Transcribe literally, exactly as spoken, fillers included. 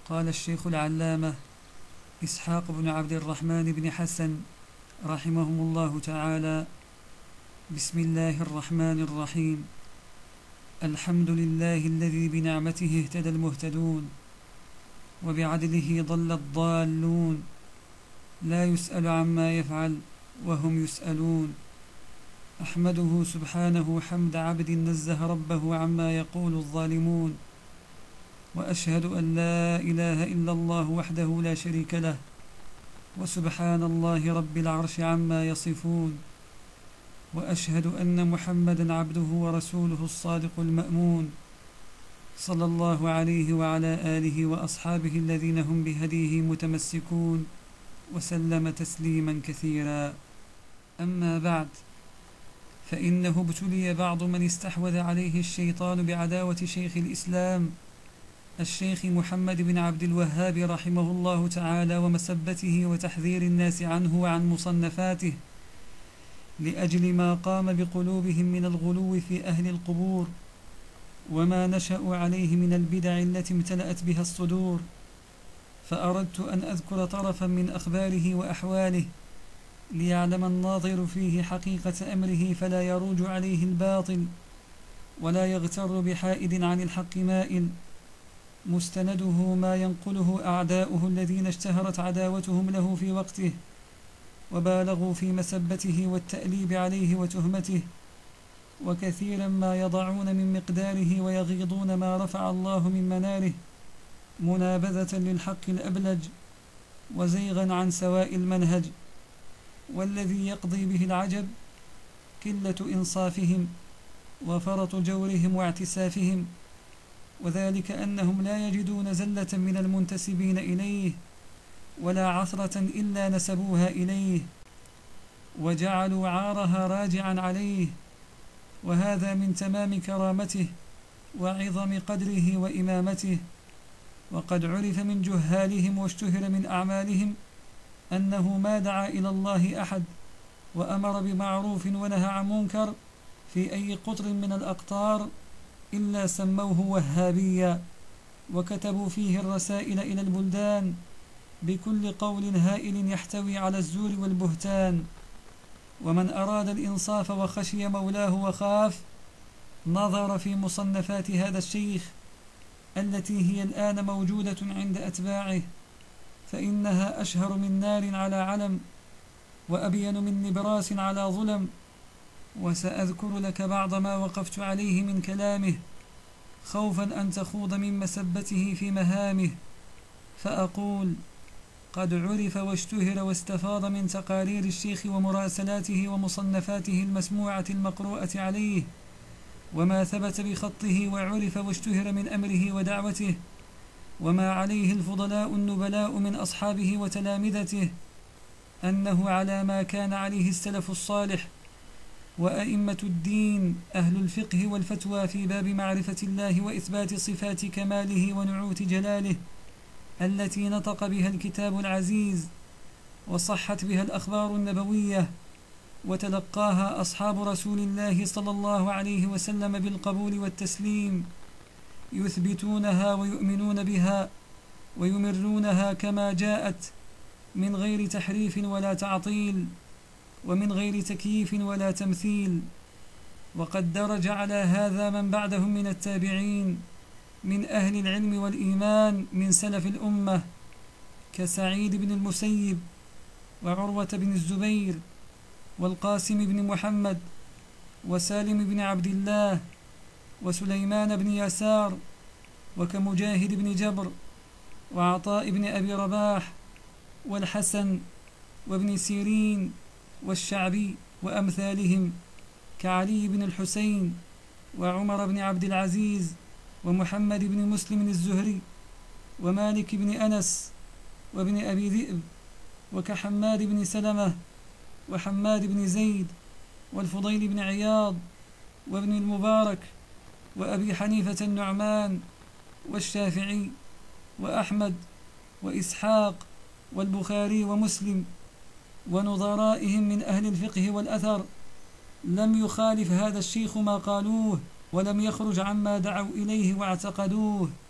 قال الشيخ العلامة إسحاق بن عبد الرحمن بن حسن رحمهم الله تعالى: بسم الله الرحمن الرحيم. الحمد لله الذي بنعمته اهتدى المهتدون وبعدله ضل الضالون، لا يسأل عما يفعل وهم يسألون. أحمده سبحانه حمد عبد نزه ربه عما يقول الظالمون، وأشهد أن لا إله إلا الله وحده لا شريك له، وسبحان الله رب العرش عما يصفون. وأشهد أن محمدا عبده ورسوله الصادق المأمون، صلى الله عليه وعلى آله وأصحابه الذين هم بهديه متمسكون، وسلم تسليما كثيرا. أما بعد، فإنه ابتلي بعض من استحوذ عليه الشيطان بعداوة شيخ الإسلام الشيخ محمد بن عبد الوهاب رحمه الله تعالى، ومسبته وتحذير الناس عنه وعن مصنفاته، لأجل ما قام بقلوبهم من الغلو في أهل القبور، وما نشأوا عليه من البدع التي امتلأت بها الصدور. فأردت أن أذكر طرفا من أخباره وأحواله، ليعلم الناظر فيه حقيقة أمره، فلا يروج عليه الباطل، ولا يغتر بحائد عن الحق مائل. مستنده ما ينقله أعداؤه الذين اشتهرت عداوتهم له في وقته، وبالغوا في مسبته والتأليب عليه وتهمته، وكثيرا ما يضعون من مقداره ويغيضون ما رفع الله من مناره، منابذة للحق الأبلج وزيغا عن سواء المنهج. والذي يقضي به العجب قلة إنصافهم وفرط جورهم واعتسافهم، وذلك أنهم لا يجدون زلة من المنتسبين إليه ولا عثرة إلا نسبوها إليه، وجعلوا عارها راجعا عليه، وهذا من تمام كرامته وعظم قدره وإمامته. وقد عرف من جهالهم واشتهر من أعمالهم أنه ما دعا إلى الله أحد وأمر بمعروف ونهى عن منكر في أي قطر من الأقطار إلا سموه وهابيا، وكتبوا فيه الرسائل إلى البلدان بكل قول هائل يحتوي على الزور والبهتان. ومن أراد الإنصاف وخشي مولاه وخاف نظر في مصنفات هذا الشيخ التي هي الآن موجودة عند أتباعه، فإنها أشهر من نار على علم، وأبين من نبراس على ظلم. وسأذكر لك بعض ما وقفت عليه من كلامه، خوفا أن تخوض من مسبته في مهامه. فأقول: قد عرف واشتهر واستفاض من تقارير الشيخ ومراسلاته ومصنفاته المسموعة المقروءة عليه، وما ثبت بخطه وعرف واشتهر من أمره ودعوته، وما عليه الفضلاء النبلاء من أصحابه وتلامذته، أنه على ما كان عليه السلف الصالح وأئمة الدين أهل الفقه والفتوى في باب معرفة الله وإثبات صفات كماله ونعوت جلاله، التي نطق بها الكتاب العزيز وصحت بها الأخبار النبوية، وتلقاها أصحاب رسول الله صلى الله عليه وسلم بالقبول والتسليم، يثبتونها ويؤمنون بها ويمرونها كما جاءت، من غير تحريف ولا تعطيل، ومن غير تكييف ولا تمثيل. وقد درج على هذا من بعدهم من التابعين من أهل العلم والإيمان من سلف الأمة، كسعيد بن المسيب وعروة بن الزبير والقاسم بن محمد وسالم بن عبد الله وسليمان بن يسار، وكمجاهد بن جبر وعطاء بن أبي رباح والحسن وابن سيرين والشعبي وأمثالهم، كعلي بن الحسين وعمر بن عبد العزيز ومحمد بن مسلم الزهري ومالك بن أنس وابن أبي ذئب، وكحماد بن سلمة وحماد بن زيد والفضيل بن عياض وابن المبارك وأبي حنيفة النعمان والشافعي وأحمد وإسحاق والبخاري ومسلم، ونظرائهم من أهل الفقه والأثر. لم يخالف هذا الشيخ ما قالوه، ولم يخرج عما دعوا إليه واعتقدوه، وما عليه الفضلاء النبلاء من أصحابه وتلامذته، أنه على ما كان عليه السلف الصالح وأئمة الدين أهل الفقه والفتوى في باب معرفة الله وإثبات صفات كماله ونعوت جلاله، التي نطق بها الكتاب العزيز وصحت بها الأخبار النبوية، ولم يخرج عما دعوا إليه واعتقدوه،